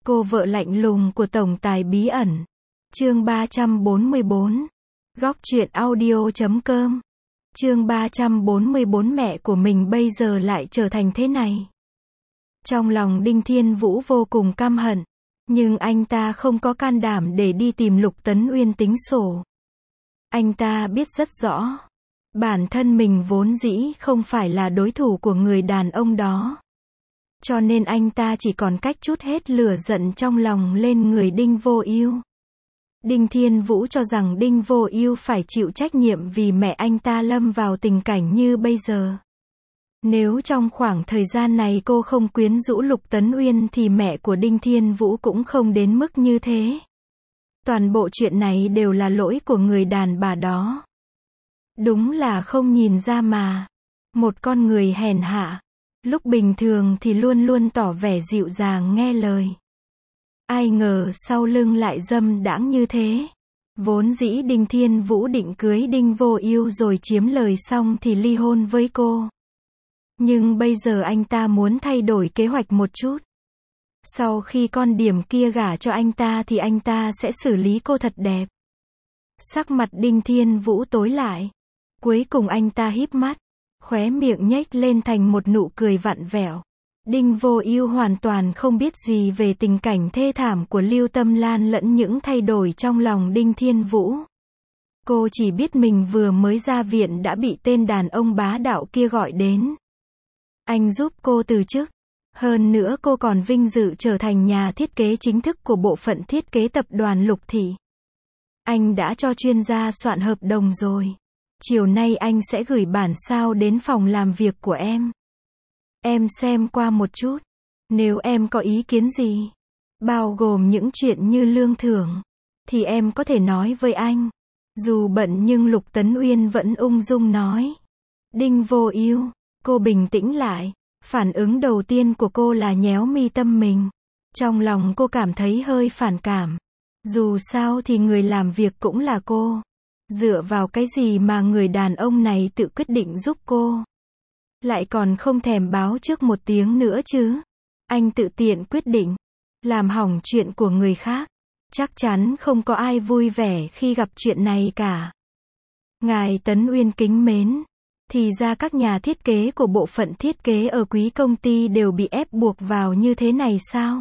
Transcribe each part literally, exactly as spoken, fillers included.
Cô vợ lạnh lùng của tổng tài bí ẩn. Chương ba trăm bốn mươi bốn. Góc truyện audio chấm com. Chương ba trăm bốn mươi bốn. Mẹ của mình bây giờ lại trở thành thế này. Trong lòng Đinh Thiên Vũ vô cùng căm hận, nhưng anh ta không có can đảm để đi tìm Lục Tấn Uyên tính sổ. Anh ta biết rất rõ, bản thân mình vốn dĩ không phải là đối thủ của người đàn ông đó. Cho nên anh ta chỉ còn cách trút hết lửa giận trong lòng lên người Đinh Vô Ưu. Đinh Thiên Vũ cho rằng Đinh Vô Ưu phải chịu trách nhiệm vì mẹ anh ta lâm vào tình cảnh như bây giờ. Nếu trong khoảng thời gian này cô không quyến rũ Lục Tấn Uyên thì mẹ của Đinh Thiên Vũ cũng không đến mức như thế. Toàn bộ chuyện này đều là lỗi của người đàn bà đó. Đúng là không nhìn ra mà. Một con người hèn hạ, lúc bình thường thì luôn luôn tỏ vẻ dịu dàng nghe lời. Ai ngờ sau lưng lại dâm đãng như thế. Vốn dĩ Đinh Thiên Vũ định cưới Đinh Vô Ưu rồi chiếm lời xong thì ly hôn với cô. Nhưng bây giờ anh ta muốn thay đổi kế hoạch một chút. Sau khi con điểm kia gả cho anh ta thì anh ta sẽ xử lý cô thật đẹp. Sắc mặt Đinh Thiên Vũ tối lại. Cuối cùng anh ta híp mắt, khóe miệng nhếch lên thành một nụ cười vặn vẹo. Đinh Vô Ưu hoàn toàn không biết gì về tình cảnh thê thảm của Lưu Tâm Lan lẫn những thay đổi trong lòng Đinh Thiên Vũ. Cô chỉ biết mình vừa mới ra viện đã bị tên đàn ông bá đạo kia gọi đến. Anh giúp cô từ chức. Hơn nữa cô còn vinh dự trở thành nhà thiết kế chính thức của bộ phận thiết kế tập đoàn Lục Thị. Anh đã cho chuyên gia soạn hợp đồng rồi. Chiều nay anh sẽ gửi bản sao đến phòng làm việc của em. Em xem qua một chút. Nếu em có ý kiến gì, bao gồm những chuyện như lương thưởng, thì em có thể nói với anh. Dù bận nhưng Lục Tấn Uyên vẫn ung dung nói. Đinh Vô Ưu, cô bình tĩnh lại. Phản ứng đầu tiên của cô là nhéo mi tâm mình. Trong lòng cô cảm thấy hơi phản cảm. Dù sao thì người làm việc cũng là cô. Dựa vào cái gì mà người đàn ông này tự quyết định giúp cô? Lại còn không thèm báo trước một tiếng nữa chứ. Anh tự tiện quyết định, làm hỏng chuyện của người khác. Chắc chắn không có ai vui vẻ khi gặp chuyện này cả. Ngài Tấn Uyên kính mến. Thì ra các nhà thiết kế của bộ phận thiết kế ở quý công ty đều bị ép buộc vào như thế này sao?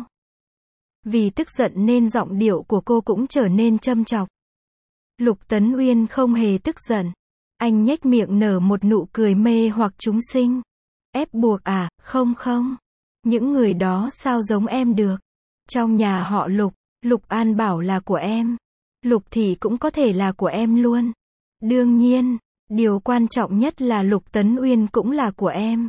Vì tức giận nên giọng điệu của cô cũng trở nên châm chọc. Lục Tấn Uyên không hề tức giận. Anh nhếch miệng nở một nụ cười mê hoặc chúng sinh. Ép buộc à, không không. Những người đó sao giống em được. Trong nhà họ Lục, Lục An Bảo là của em. Lục Thị cũng có thể là của em luôn. Đương nhiên, điều quan trọng nhất là Lục Tấn Uyên cũng là của em.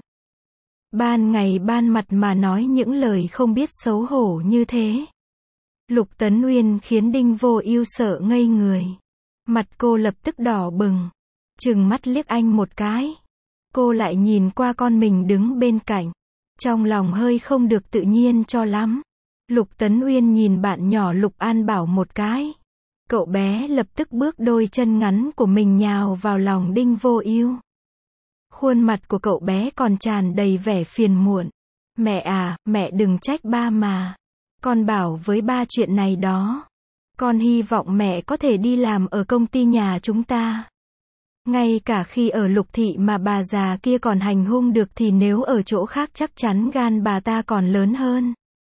Ban ngày ban mặt mà nói những lời không biết xấu hổ như thế. Lục Tấn Uyên khiến Đinh Vô Ưu sợ ngây người. Mặt cô lập tức đỏ bừng. Trừng mắt liếc anh một cái. Cô lại nhìn qua con mình đứng bên cạnh. Trong lòng hơi không được tự nhiên cho lắm. Lục Tấn Uyên nhìn bạn nhỏ Lục An Bảo một cái. Cậu bé lập tức bước đôi chân ngắn của mình nhào vào lòng Đinh Vô Ưu. Khuôn mặt của cậu bé còn tràn đầy vẻ phiền muộn. Mẹ à, mẹ đừng trách ba mà. Con bảo với ba chuyện này đó. Con hy vọng mẹ có thể đi làm ở công ty nhà chúng ta. Ngay cả khi ở Lục Thị mà bà già kia còn hành hung được thì nếu ở chỗ khác chắc chắn gan bà ta còn lớn hơn.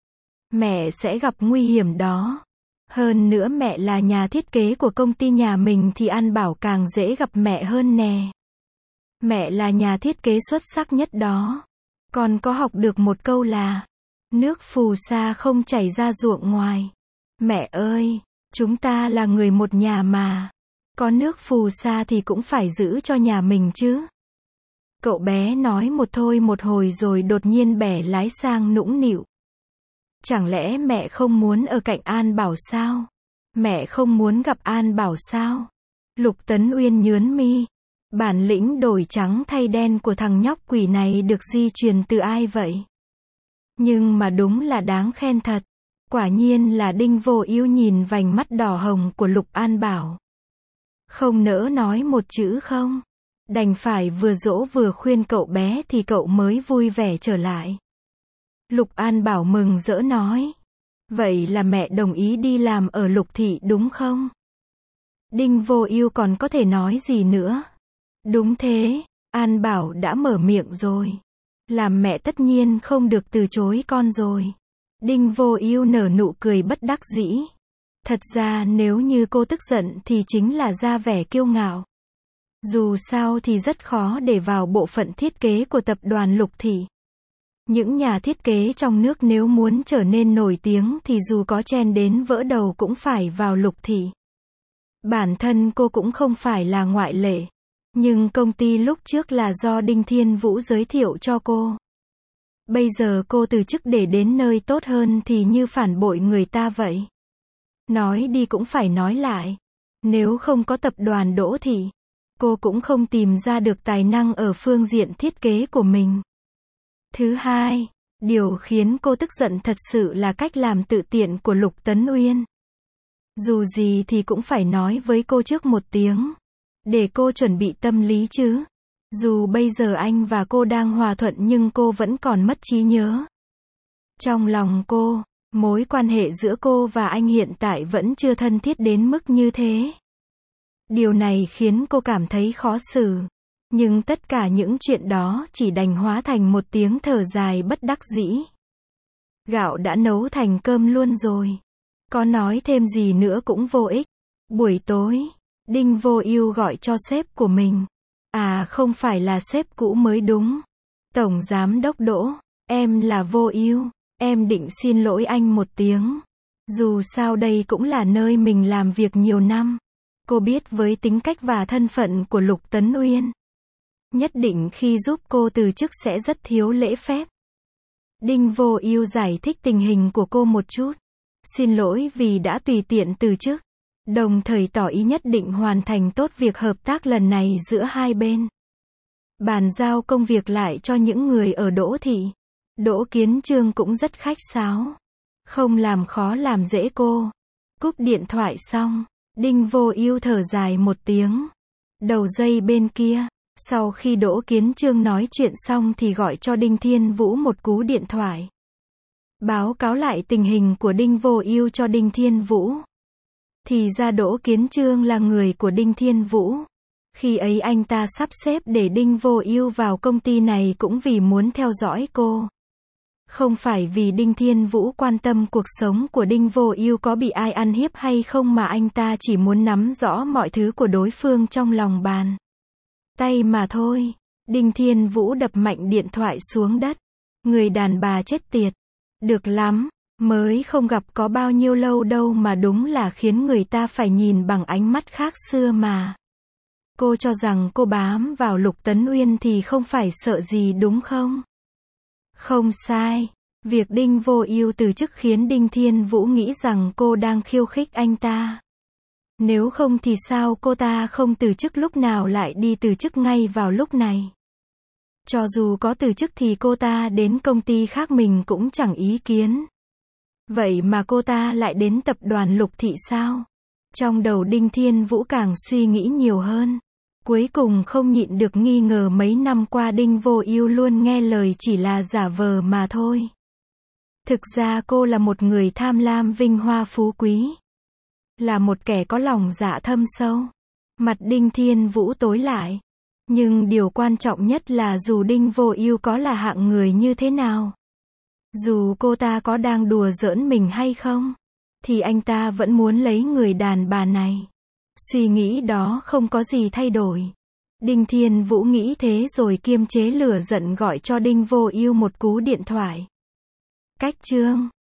Mẹ sẽ gặp nguy hiểm đó. Hơn nữa mẹ là nhà thiết kế của công ty nhà mình thì An Bảo càng dễ gặp mẹ hơn nè. Mẹ là nhà thiết kế xuất sắc nhất đó. Con có học được một câu là nước phù sa không chảy ra ruộng ngoài. Mẹ ơi, chúng ta là người một nhà mà. Có nước phù sa thì cũng phải giữ cho nhà mình chứ. Cậu bé nói một thôi một hồi rồi đột nhiên bẻ lái sang nũng nịu. Chẳng lẽ mẹ không muốn ở cạnh An Bảo sao? Mẹ không muốn gặp An Bảo sao? Lục Tấn Uyên nhướng mi. Bản lĩnh đổi trắng thay đen của thằng nhóc quỷ này được di truyền từ ai vậy? Nhưng mà đúng là đáng khen thật. Quả nhiên là Đinh Vô Ưu nhìn vành mắt đỏ hồng của Lục An Bảo. Không nỡ nói một chữ không. Đành phải vừa dỗ vừa khuyên cậu bé thì cậu mới vui vẻ trở lại. Lục An Bảo mừng rỡ nói. Vậy là mẹ đồng ý đi làm ở Lục Thị đúng không? Đinh Vô Ưu còn có thể nói gì nữa? Đúng thế, An Bảo đã mở miệng rồi. Làm mẹ tất nhiên không được từ chối con rồi. Đinh Vô Ưu nở nụ cười bất đắc dĩ. Thật ra nếu như cô tức giận thì chính là ra vẻ kiêu ngạo. Dù sao thì rất khó để vào bộ phận thiết kế của tập đoàn Lục Thị. Những nhà thiết kế trong nước nếu muốn trở nên nổi tiếng thì dù có chen đến vỡ đầu cũng phải vào Lục Thị. Bản thân cô cũng không phải là ngoại lệ. Nhưng công ty lúc trước là do Đinh Thiên Vũ giới thiệu cho cô. Bây giờ cô từ chức để đến nơi tốt hơn thì như phản bội người ta vậy. Nói đi cũng phải nói lại. Nếu không có tập đoàn Đỗ Thị, cô cũng không tìm ra được tài năng ở phương diện thiết kế của mình. Thứ hai, điều khiến cô tức giận thật sự là cách làm tự tiện của Lục Tấn Uyên. Dù gì thì cũng phải nói với cô trước một tiếng. Để cô chuẩn bị tâm lý chứ. Dù bây giờ anh và cô đang hòa thuận nhưng cô vẫn còn mất trí nhớ. Trong lòng cô, mối quan hệ giữa cô và anh hiện tại vẫn chưa thân thiết đến mức như thế. Điều này khiến cô cảm thấy khó xử. Nhưng tất cả những chuyện đó chỉ đành hóa thành một tiếng thở dài bất đắc dĩ. Gạo đã nấu thành cơm luôn rồi. Có nói thêm gì nữa cũng vô ích. Buổi tối, Đinh Vô Ưu gọi cho sếp của mình. À không phải là sếp cũ mới đúng. Tổng giám đốc Đỗ, em là Vô Ưu, em định xin lỗi anh một tiếng. Dù sao đây cũng là nơi mình làm việc nhiều năm. Cô biết với tính cách và thân phận của Lục Tấn Uyên, nhất định khi giúp cô từ chức sẽ rất thiếu lễ phép. Đinh Vô Ưu giải thích tình hình của cô một chút. Xin lỗi vì đã tùy tiện từ chức. Đồng thời tỏ ý nhất định hoàn thành tốt việc hợp tác lần này giữa hai bên. Bàn giao công việc lại cho những người ở Đỗ Thị. Đỗ Kiến Chương cũng rất khách sáo. Không làm khó làm dễ cô. Cúp điện thoại xong, Đinh Vô Ưu thở dài một tiếng. Đầu dây bên kia, sau khi Đỗ Kiến Chương nói chuyện xong thì gọi cho Đinh Thiên Vũ một cú điện thoại. Báo cáo lại tình hình của Đinh Vô Ưu cho Đinh Thiên Vũ. Thì ra Đỗ Kiến Chương là người của Đinh Thiên Vũ. Khi ấy anh ta sắp xếp để Đinh Vô Ưu vào công ty này cũng vì muốn theo dõi cô. Không phải vì Đinh Thiên Vũ quan tâm cuộc sống của Đinh Vô Ưu có bị ai ăn hiếp hay không mà anh ta chỉ muốn nắm rõ mọi thứ của đối phương trong lòng bàn tay mà thôi. Đinh Thiên Vũ đập mạnh điện thoại xuống đất. Người đàn bà chết tiệt. Được lắm, mới không gặp có bao nhiêu lâu đâu mà đúng là khiến người ta phải nhìn bằng ánh mắt khác xưa mà. Cô cho rằng cô bám vào Lục Tấn Uyên thì không phải sợ gì đúng không? Không sai. Việc Đinh Vô Ưu từ chức khiến Đinh Thiên Vũ nghĩ rằng cô đang khiêu khích anh ta. Nếu không thì sao cô ta không từ chức lúc nào lại đi từ chức ngay vào lúc này? Cho dù có từ chức thì cô ta đến công ty khác mình cũng chẳng ý kiến. Vậy mà cô ta lại đến tập đoàn Lục Thị sao? Trong đầu Đinh Thiên Vũ càng suy nghĩ nhiều hơn. Cuối cùng không nhịn được nghi ngờ mấy năm qua Đinh Vô Ưu luôn nghe lời chỉ là giả vờ mà thôi. Thực ra cô là một người tham lam vinh hoa phú quý. Là một kẻ có lòng dạ thâm sâu. Mặt Đinh Thiên Vũ tối lại. Nhưng điều quan trọng nhất là dù Đinh Vô Ưu có là hạng người như thế nào, dù cô ta có đang đùa giỡn mình hay không, thì anh ta vẫn muốn lấy người đàn bà này. Suy nghĩ đó không có gì thay đổi. Đinh Thiên Vũ nghĩ thế rồi kiềm chế lửa giận gọi cho Đinh Vô Ưu một cú điện thoại. Cách chương